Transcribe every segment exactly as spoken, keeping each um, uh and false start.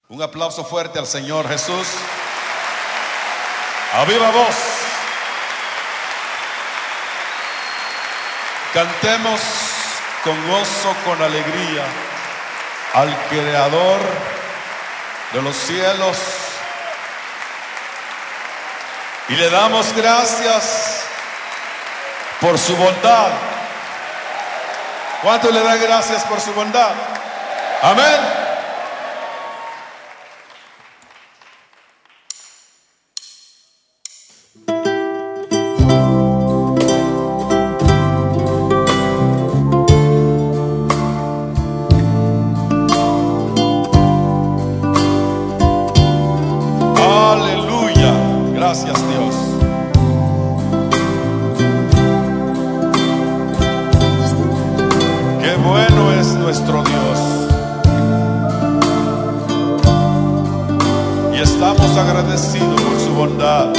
Un aplauso fuerte al Señor Jesús. A viva voz. Cantemos con gozo, con alegría al Creador de los cielos. Y le damos gracias por su bondad. ¿Cuánto le dan gracias por su bondad? Amén. Gracias, Dios. Qué bueno es nuestro Dios. Y estamos agradecidos por su bondad.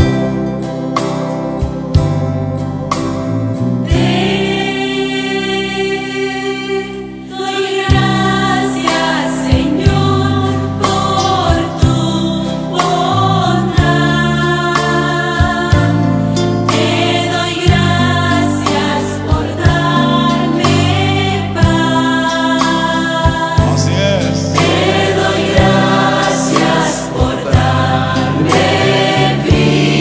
Vida.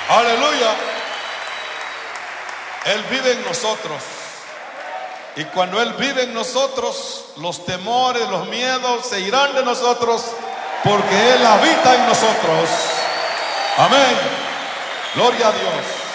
Aleluya. Él vive en nosotros. Y cuando Él vive en nosotros, los temores, los miedos se irán de nosotros, porque Él habita en nosotros. Amén. Gloria a Dios.